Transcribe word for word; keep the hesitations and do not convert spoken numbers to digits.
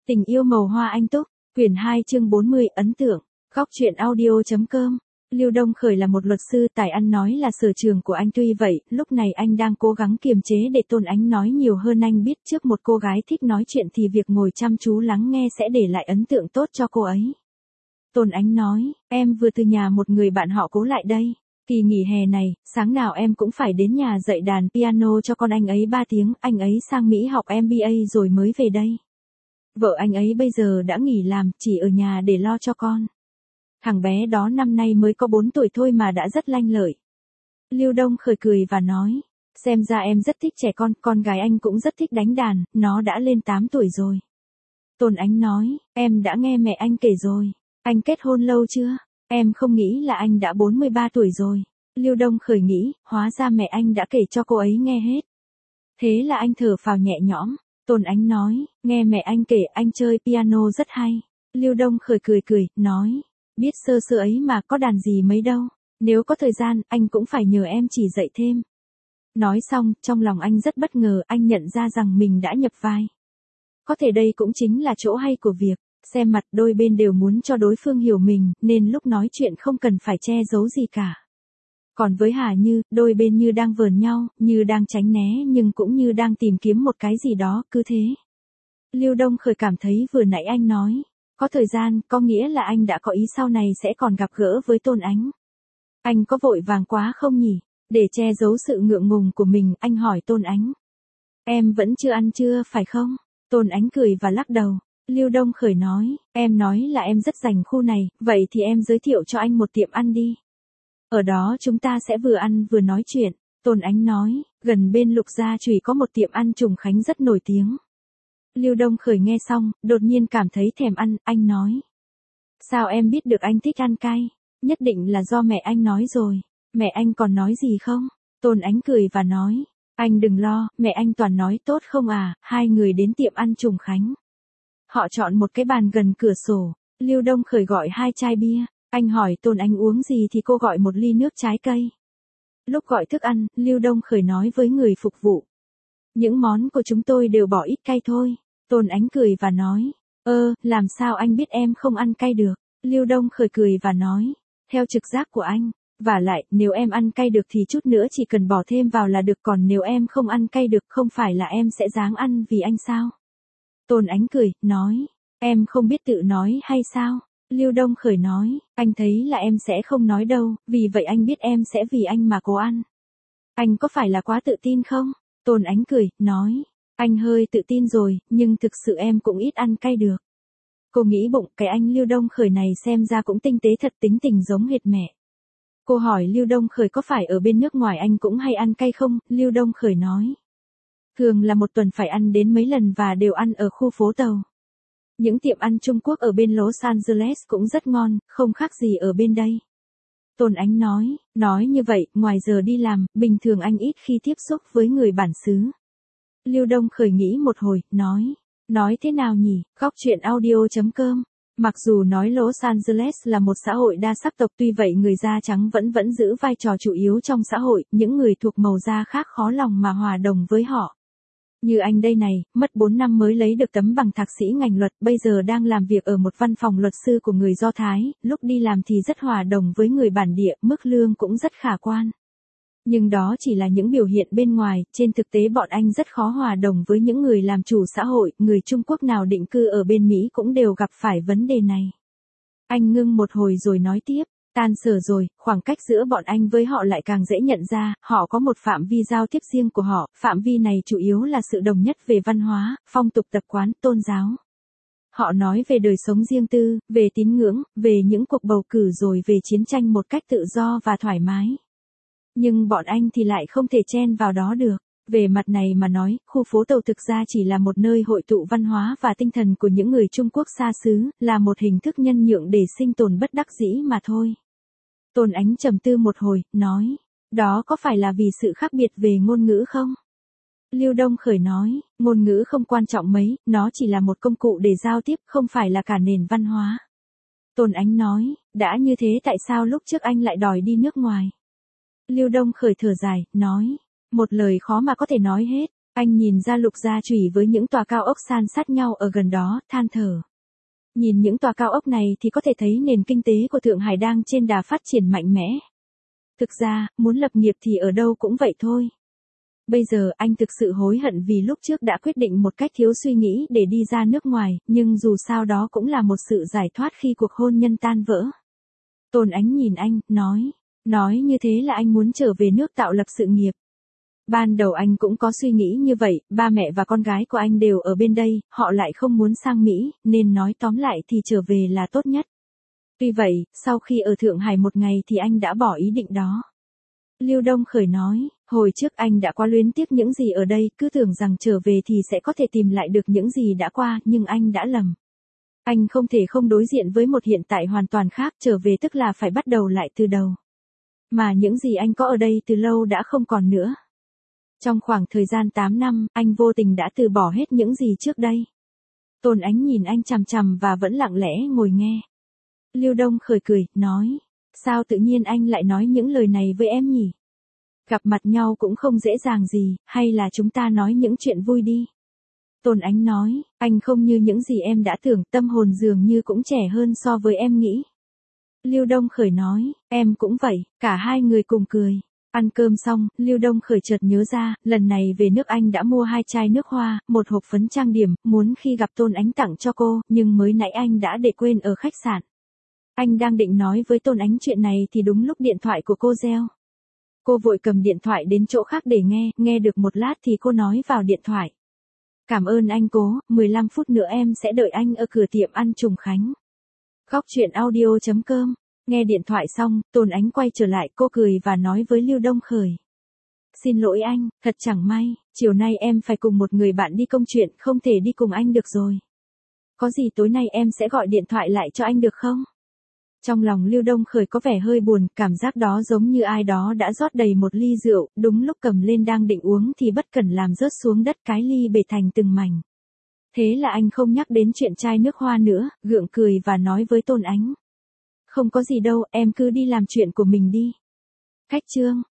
Tình yêu màu hoa anh túc, quyển hai chương bốn mươi, ấn tượng. Góc truyện audio.com. Lưu Đông Khởi là một luật sư tài ăn nói là sở trường của anh, tuy vậy, lúc này anh đang cố gắng kiềm chế để Tôn Ánh nói nhiều hơn. Anh biết trước một cô gái thích nói chuyện thì việc ngồi chăm chú lắng nghe sẽ để lại ấn tượng tốt cho cô ấy. Tôn Ánh nói, em vừa từ nhà một người bạn họ Cố lại đây. Kỳ nghỉ hè này, sáng nào em cũng phải đến nhà dạy đàn piano cho con anh ấy ba tiếng, anh ấy sang Mỹ học em bê a rồi mới về đây. Vợ anh ấy bây giờ đã nghỉ làm, chỉ ở nhà để lo cho con. Thằng bé đó năm nay mới có bốn tuổi thôi mà đã rất lanh lợi. Lưu Đông Khởi cười và nói, xem ra em rất thích trẻ con, con gái anh cũng rất thích đánh đàn, nó đã lên tám tuổi rồi. Tôn Ánh nói, em đã nghe mẹ anh kể rồi. Anh kết hôn lâu chưa? Em không nghĩ là anh đã bốn mươi ba tuổi rồi. Lưu Đông Khởi nghĩ, hóa ra mẹ anh đã kể cho cô ấy nghe hết. Thế là anh thở phào nhẹ nhõm. Tôn Ánh nói, nghe mẹ anh kể anh chơi piano rất hay. Lưu Đông Khởi cười cười, nói, biết sơ sơ ấy mà, có đàn gì mấy đâu. Nếu có thời gian, anh cũng phải nhờ em chỉ dạy thêm. Nói xong, trong lòng anh rất bất ngờ, anh nhận ra rằng mình đã nhập vai. Có thể đây cũng chính là chỗ hay của việc xem mặt, đôi bên đều muốn cho đối phương hiểu mình, nên lúc nói chuyện không cần phải che giấu gì cả. Còn với Hà Như, đôi bên như đang vờn nhau, như đang tránh né nhưng cũng như đang tìm kiếm một cái gì đó, cứ thế. Lưu Đông Khởi cảm thấy vừa nãy anh nói, có thời gian, có nghĩa là anh đã có ý sau này sẽ còn gặp gỡ với Tôn Ánh. Anh có vội vàng quá không nhỉ? Để che giấu sự ngượng ngùng của mình, anh hỏi Tôn Ánh. Em vẫn chưa ăn chưa, phải không? Tôn Ánh cười và lắc đầu. Lưu Đông Khởi nói, em nói là em rất rành khu này, vậy thì em giới thiệu cho anh một tiệm ăn đi. Ở đó chúng ta sẽ vừa ăn vừa nói chuyện. Tôn Ánh nói, gần bên Lục Gia Chùy có một tiệm ăn Trùng Khánh rất nổi tiếng. Lưu Đông Khởi nghe xong, đột nhiên cảm thấy thèm ăn, anh nói. Sao em biết được anh thích ăn cay? Nhất định là do mẹ anh nói rồi. Mẹ anh còn nói gì không? Tôn Ánh cười và nói, anh đừng lo, mẹ anh toàn nói tốt không à. Hai người đến tiệm ăn Trùng Khánh. Họ chọn một cái bàn gần cửa sổ. Lưu Đông Khởi gọi hai chai bia. Anh hỏi Tôn Ánh uống gì thì cô gọi một ly nước trái cây. Lúc gọi thức ăn, Lưu Đông Khởi nói với người phục vụ. Những món của chúng tôi đều bỏ ít cay thôi. Tôn Ánh cười và nói, ơ, làm sao anh biết em không ăn cay được? Lưu Đông Khởi cười và nói, theo trực giác của anh. Và lại, nếu em ăn cay được thì chút nữa chỉ cần bỏ thêm vào là được, còn nếu em không ăn cay được không phải là em sẽ ráng ăn vì anh sao? Tôn Ánh cười, nói, em không biết tự nói hay sao? Lưu Đông Khởi nói, anh thấy là em sẽ không nói đâu, vì vậy anh biết em sẽ vì anh mà cố ăn. Anh có phải là quá tự tin không? Tôn Ánh cười, nói, anh hơi tự tin rồi, nhưng thực sự em cũng ít ăn cay được. Cô nghĩ bụng, cái anh Lưu Đông Khởi này xem ra cũng tinh tế thật, tính tình giống hệt mẹ. Cô hỏi Lưu Đông Khởi có phải ở bên nước ngoài anh cũng hay ăn cay không? Lưu Đông Khởi nói, thường là một tuần phải ăn đến mấy lần và đều ăn ở khu phố Tàu. Những tiệm ăn Trung Quốc ở bên Los Angeles cũng rất ngon, không khác gì ở bên đây. Tôn Ánh nói, nói như vậy, ngoài giờ đi làm, bình thường anh ít khi tiếp xúc với người bản xứ. Lưu Đông Khởi nghĩ một hồi, nói, nói thế nào nhỉ? Góc truyện audio.com. Mặc dù nói Los Angeles là một xã hội đa sắc tộc, tuy vậy người da trắng vẫn vẫn giữ vai trò chủ yếu trong xã hội, những người thuộc màu da khác khó lòng mà hòa đồng với họ. Như anh đây này, mất bốn năm mới lấy được tấm bằng thạc sĩ ngành luật, bây giờ đang làm việc ở một văn phòng luật sư của người Do Thái, lúc đi làm thì rất hòa đồng với người bản địa, mức lương cũng rất khả quan. Nhưng đó chỉ là những biểu hiện bên ngoài, trên thực tế bọn anh rất khó hòa đồng với những người làm chủ xã hội, người Trung Quốc nào định cư ở bên Mỹ cũng đều gặp phải vấn đề này. Anh ngưng một hồi rồi nói tiếp. Tan sở rồi, khoảng cách giữa bọn anh với họ lại càng dễ nhận ra, họ có một phạm vi giao tiếp riêng của họ, phạm vi này chủ yếu là sự đồng nhất về văn hóa, phong tục tập quán, tôn giáo. Họ nói về đời sống riêng tư, về tín ngưỡng, về những cuộc bầu cử rồi về chiến tranh một cách tự do và thoải mái. Nhưng bọn anh thì lại không thể chen vào đó được. Về mặt này mà nói, khu phố Tàu thực ra chỉ là một nơi hội tụ văn hóa và tinh thần của những người Trung Quốc xa xứ, là một hình thức nhân nhượng để sinh tồn bất đắc dĩ mà thôi. Tôn Ánh trầm tư một hồi, nói, đó có phải là vì sự khác biệt về ngôn ngữ không? Lưu Đông Khởi nói, ngôn ngữ không quan trọng mấy, nó chỉ là một công cụ để giao tiếp, không phải là cả nền văn hóa. Tôn Ánh nói, đã như thế tại sao lúc trước anh lại đòi đi nước ngoài? Lưu Đông Khởi thở dài, nói, một lời khó mà có thể nói hết. Anh nhìn ra Lục Gia Chủy với những tòa cao ốc san sát nhau ở gần đó, than thở. Nhìn những tòa cao ốc này thì có thể thấy nền kinh tế của Thượng Hải đang trên đà phát triển mạnh mẽ. Thực ra, muốn lập nghiệp thì ở đâu cũng vậy thôi. Bây giờ anh thực sự hối hận vì lúc trước đã quyết định một cách thiếu suy nghĩ để đi ra nước ngoài, nhưng dù sao đó cũng là một sự giải thoát khi cuộc hôn nhân tan vỡ. Tôn Ánh nhìn anh, nói. Nói như thế là anh muốn trở về nước tạo lập sự nghiệp. Ban đầu anh cũng có suy nghĩ như vậy, ba mẹ và con gái của anh đều ở bên đây, họ lại không muốn sang Mỹ, nên nói tóm lại thì trở về là tốt nhất. Tuy vậy, sau khi ở Thượng Hải một ngày thì anh đã bỏ ý định đó. Lưu Đông Khởi nói, hồi trước anh đã quá luyến tiếc những gì ở đây, cứ tưởng rằng trở về thì sẽ có thể tìm lại được những gì đã qua, nhưng anh đã lầm. Anh không thể không đối diện với một hiện tại hoàn toàn khác, trở về tức là phải bắt đầu lại từ đầu. Mà những gì anh có ở đây từ lâu đã không còn nữa. Trong khoảng thời gian tám năm, anh vô tình đã từ bỏ hết những gì trước đây. Tôn Ánh nhìn anh chằm chằm và vẫn lặng lẽ ngồi nghe. Lưu Đông Khởi cười, nói, sao tự nhiên anh lại nói những lời này với em nhỉ? Gặp mặt nhau cũng không dễ dàng gì, hay là chúng ta nói những chuyện vui đi? Tôn Ánh nói, anh không như những gì em đã tưởng, tâm hồn dường như cũng trẻ hơn so với em nghĩ. Lưu Đông Khởi nói, em cũng vậy, cả hai người cùng cười. Ăn cơm xong, Lưu Đông Khởi chợt nhớ ra, lần này về nước anh đã mua hai chai nước hoa, một hộp phấn trang điểm, muốn khi gặp Tôn Ánh tặng cho cô, nhưng mới nãy anh đã để quên ở khách sạn. Anh đang định nói với Tôn Ánh chuyện này thì đúng lúc điện thoại của cô reo. Cô vội cầm điện thoại đến chỗ khác để nghe, nghe được một lát thì cô nói vào điện thoại. Cảm ơn anh cố, mười lăm phút nữa em sẽ đợi anh ở cửa tiệm ăn Trùng Khánh. Góc truyện audio chấm com. Nghe điện thoại xong, Tôn Ánh quay trở lại, cô cười và nói với Lưu Đông Khởi. Xin lỗi anh, thật chẳng may, chiều nay em phải cùng một người bạn đi công chuyện, không thể đi cùng anh được rồi. Có gì tối nay em sẽ gọi điện thoại lại cho anh được không? Trong lòng Lưu Đông Khởi có vẻ hơi buồn, cảm giác đó giống như ai đó đã rót đầy một ly rượu, đúng lúc cầm lên đang định uống thì bất cẩn làm rớt xuống đất cái ly bể thành từng mảnh. Thế là anh không nhắc đến chuyện chai nước hoa nữa, gượng cười và nói với Tôn Ánh. Không có gì đâu, em cứ đi làm chuyện của mình đi. Cách chương